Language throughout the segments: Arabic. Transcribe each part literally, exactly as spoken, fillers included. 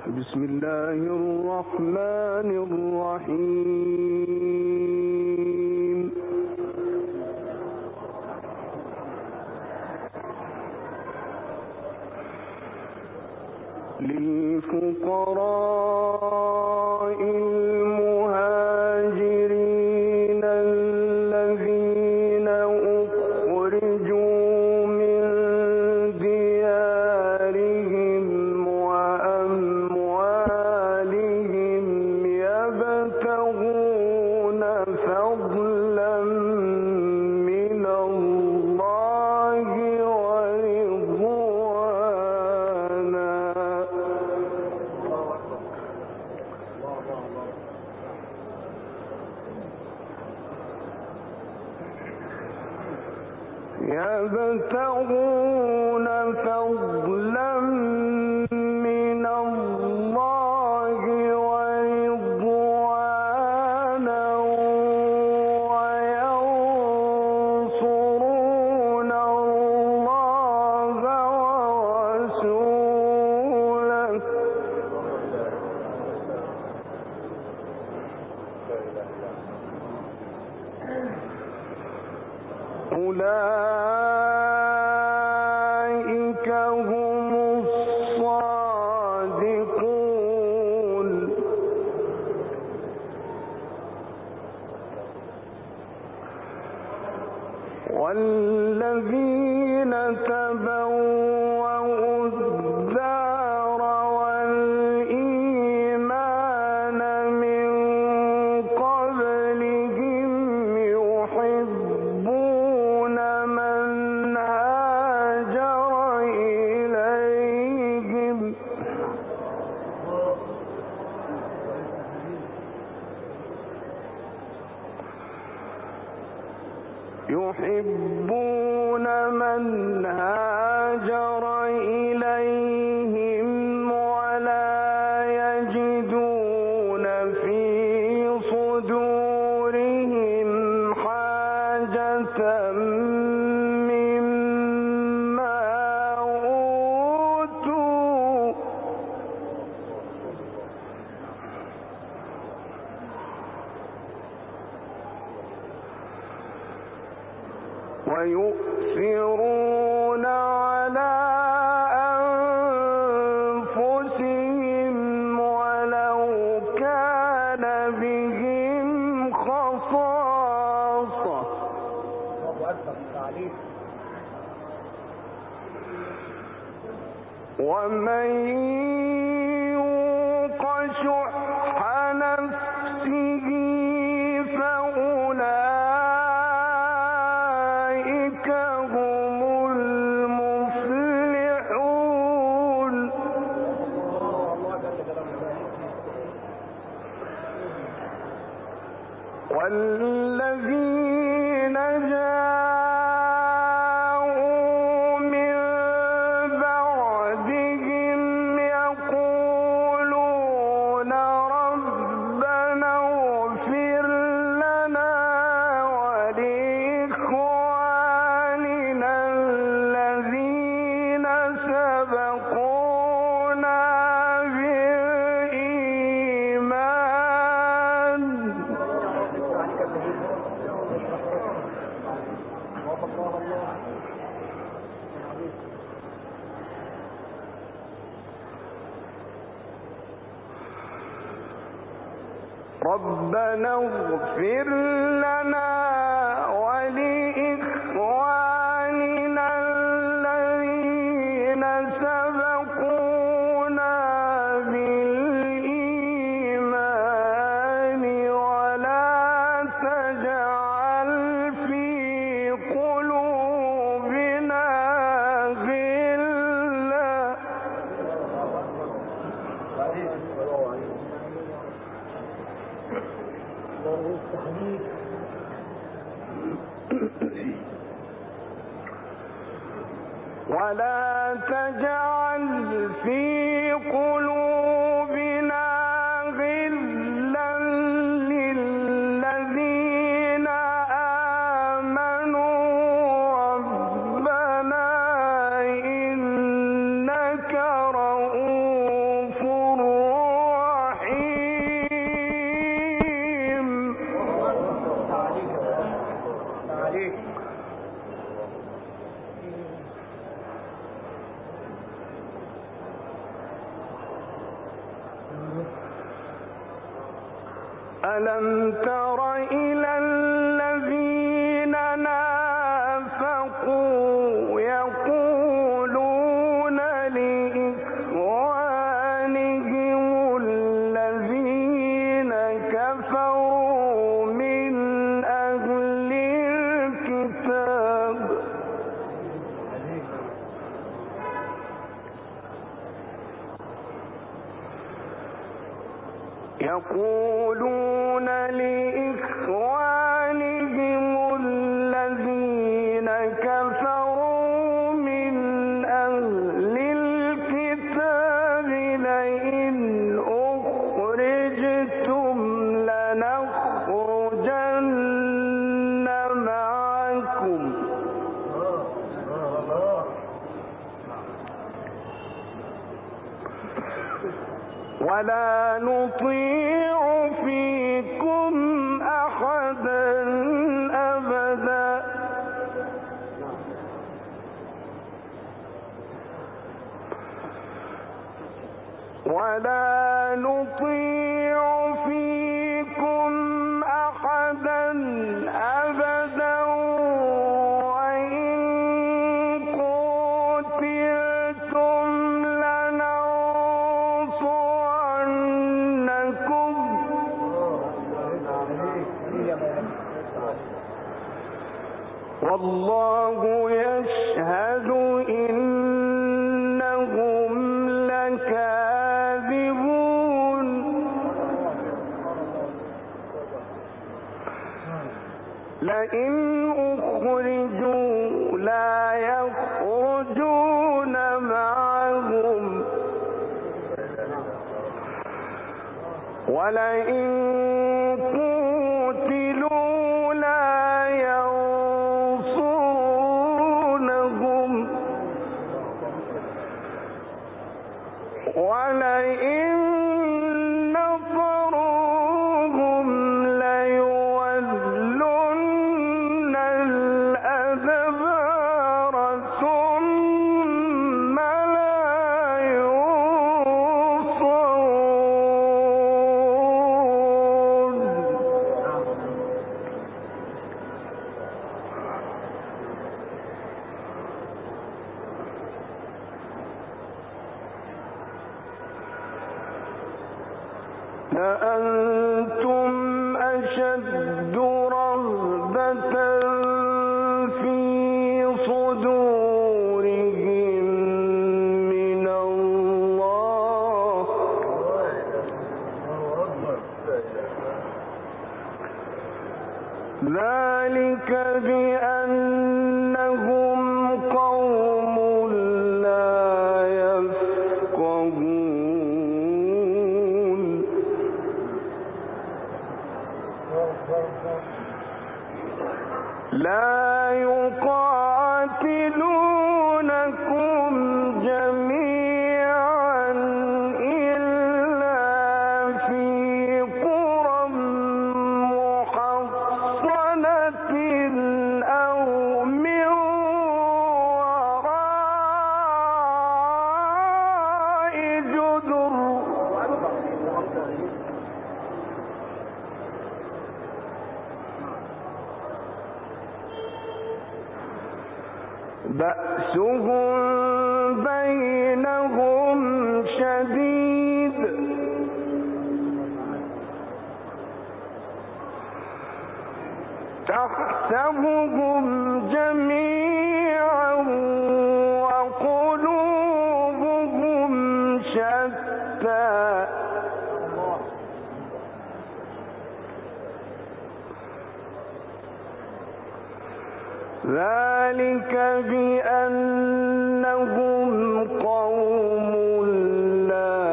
بسم الله الرحمن الرحيم. للفقراء المهاجرين الذين أخرجوا من ديارهم وأموالهم يبتغون فضلا من الله ورضوانا يبتغون فضلا من الله ورضوانا وينصرون الله ورسوله أولئك هم الصادقون. والذين تبوأوا الدار والإيمان من قبلهم يحبون من هاجر إليهم يحبون من هاجر إليهم ولا يجدون في صدورهم حاجة مما أوتوا ويؤثرون على أنفسهم ولو كان بهم خصاصة ومن يوق شح نفسه فأولئك هم المفلحون. والذين جاءوا من بعدهم يقولون ربنا اغفر لنا ولإخواننا الذين سبقونا بالإيمان ربنا اغفر لنا ولإخواننا الذين سبقونا بالإيمان ولا تجعل في قلوبنا غلا ولا تجعل في قلوبنا غلا للذين آمنوا ربنا إنك رؤوف ألم تر إلى الذين نافقوا يقولون لإخوانهم الذين كفروا من أهل الكتاب يقولون لإخوانهم الذين كفروا من أهل الكتاب لئن أخرجتم لنخرجن معكم ولا نطيع فيكم أحدا أبدا ولا نطيع فيكم أحدا أبدا وإن قتلتم لننصرنكم والله يشهد إنهم لكاذبون لئن أخرجوا لا يخرجون معهم ولئن قتلوا لا ينصرونهم ولئن نصروهم ليولن الأدبار ثم لا ينصرون لأنتم أشد رهبة في صدورهم من الله ذلك بأنهم قوم لا يفقهون لا يقاتلونكم جميعا إلا في قرى محصنة أو من وراء جدر بأسهم بينهم شديد تحسبهم جميعا وقلوبهم شتى ذلك بأنهم قوم لا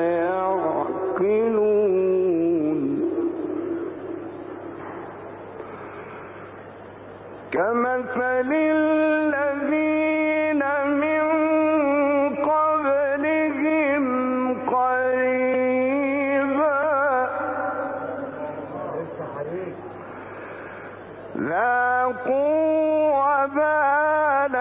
يعقلون كمثل الذين من قبلهم قريبا ذاقوا وبال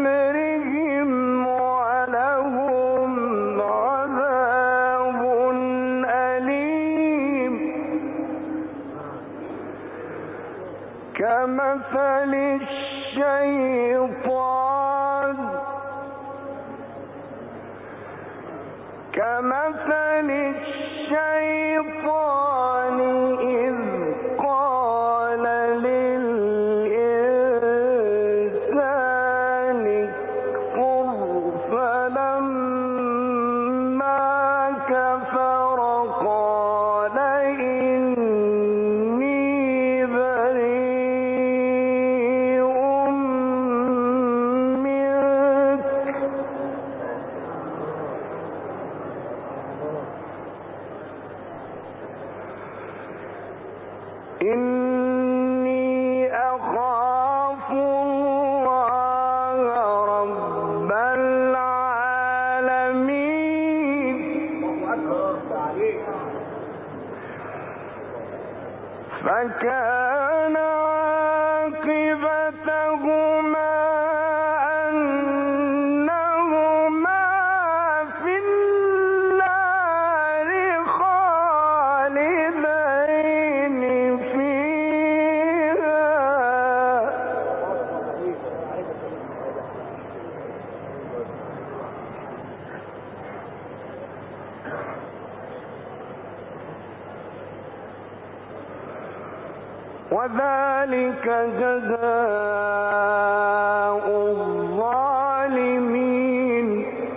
أمرهم ولهم عذاب كمثل الشيطان كمثل الشيطان إذ قال للإنسان اكفر فلما كفر قال إني بريء منك إني أخاف الله رب العالمين فكان عاقبتهما أنهما في النار خالدين فيها وذلك جزاء الظالمين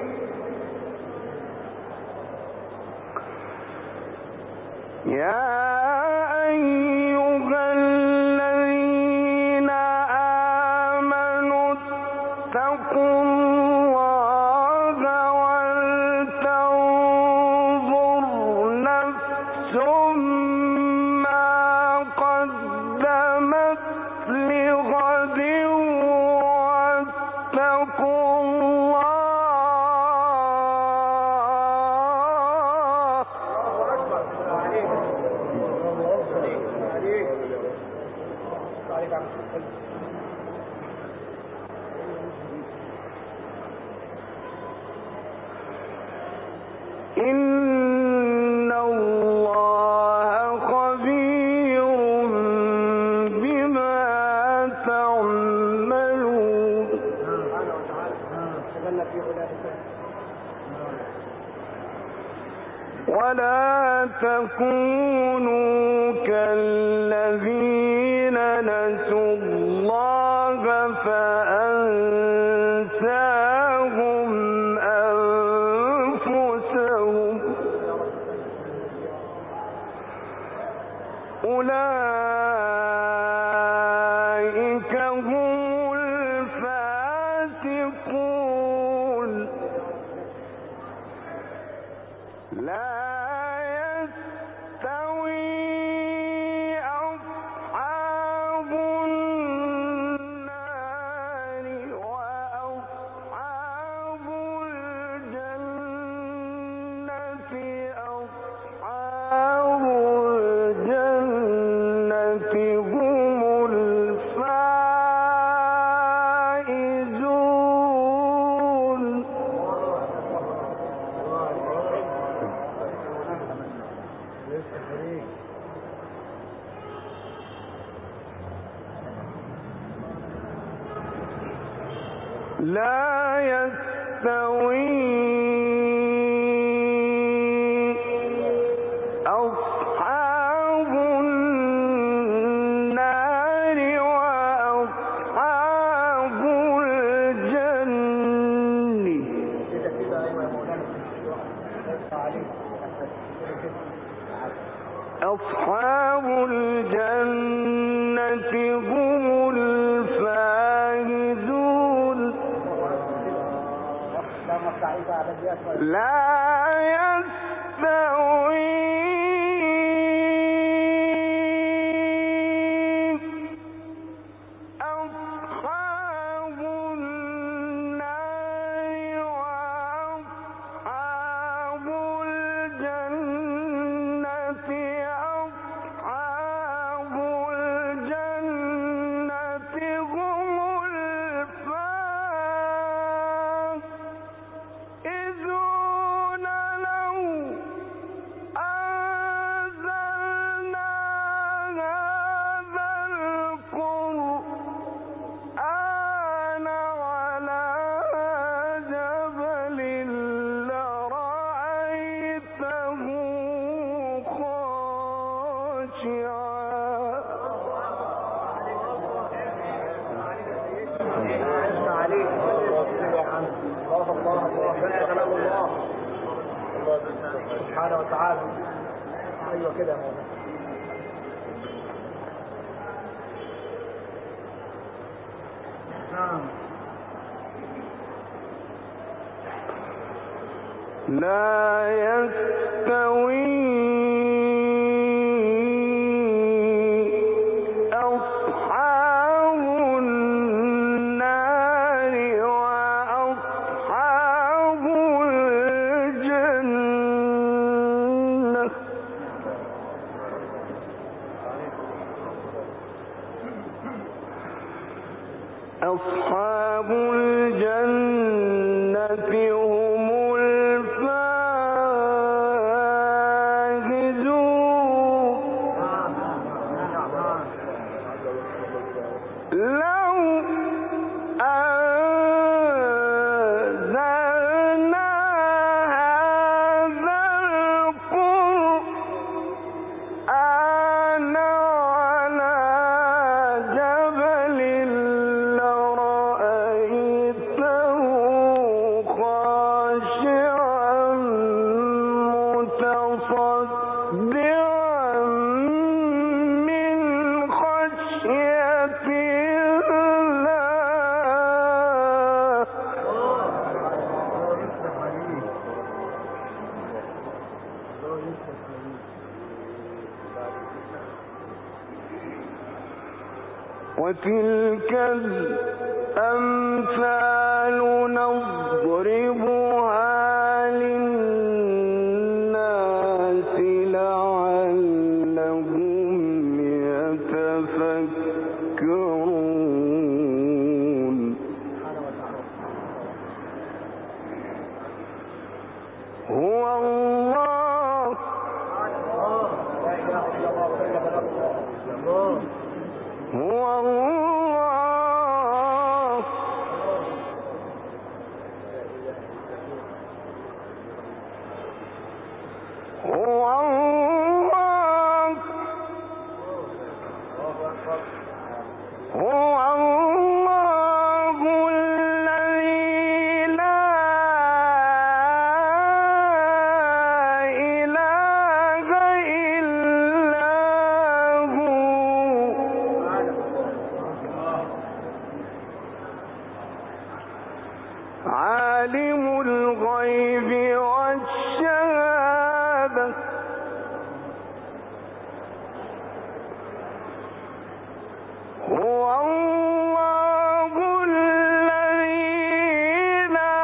يا أيها الذين آمنوا اتقوا الله ولتنظر نفس ما قدمت لغد واتقوا الله إن الله خبير بما تعملون ولا تكونوا كالذين نسوا الله فأنساهم أنفسهم أولئك هم الفاسقون لا يستوي أصحاب النار وأصحاب الجنة أصحاب الجنة هم الفائزون لا يستوي أصحاب النار وأصحاب الجنة أصحاب الجنة هم الفائزون لا يستوي أصحاب النار وأصحاب الجنة أصحاب الجنة هم الفائزون لهم سبحانه وتعالى. ايوه كده يا مولانا. نعم. لا يستوي أصحاب الجنة هم الفائزون. لو أنزلنا هذا القرآن على جبل لرأيته خاشعا متصدعا من خشية الله. وتلك الأمثال نضربها للناس لعلهم يتفكرون. هو الله هو الله هو الله هو الله الذي لا إله إلا هو عالم الغيب والشهادة هو الله الذي لا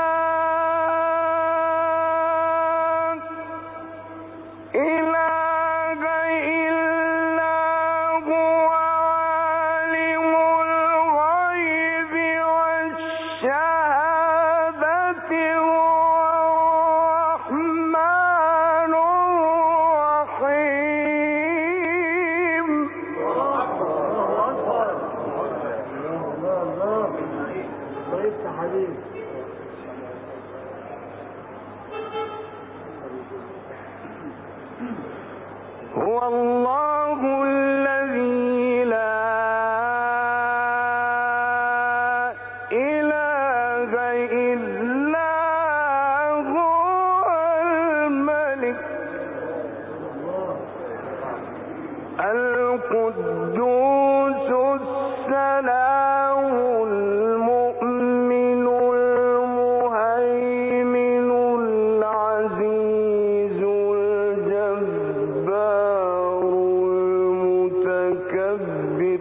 إله إلا هو عالم الغيب والشهادة هو الرحمن الرحيم. هو الله الذي لا إله إلا هو الملك القدوس السلام المؤمن المهيمن العزيز الجبار المتكبر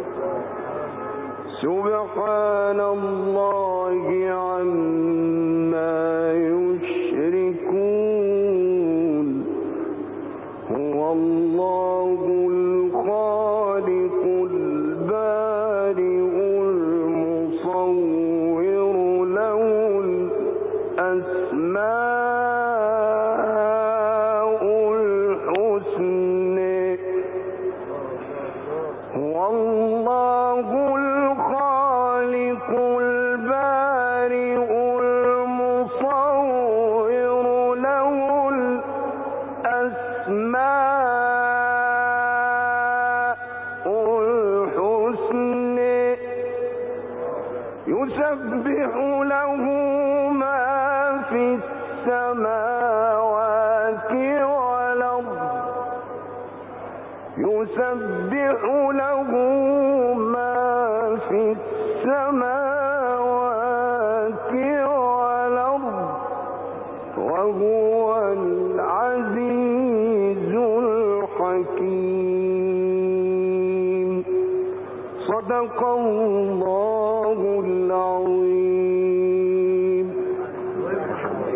سبحان الله عما يشركون. هو الله الخالق البارئ المصور له الأسماء الحسنى. هو الله الخالق البارئ المصور له الأسماء الحسنى يسبح له ما في السماوات السماوات والأرض يسبح له ما في السماوات والأرض وهو العزيز الحكيم. صدق الله العظيم.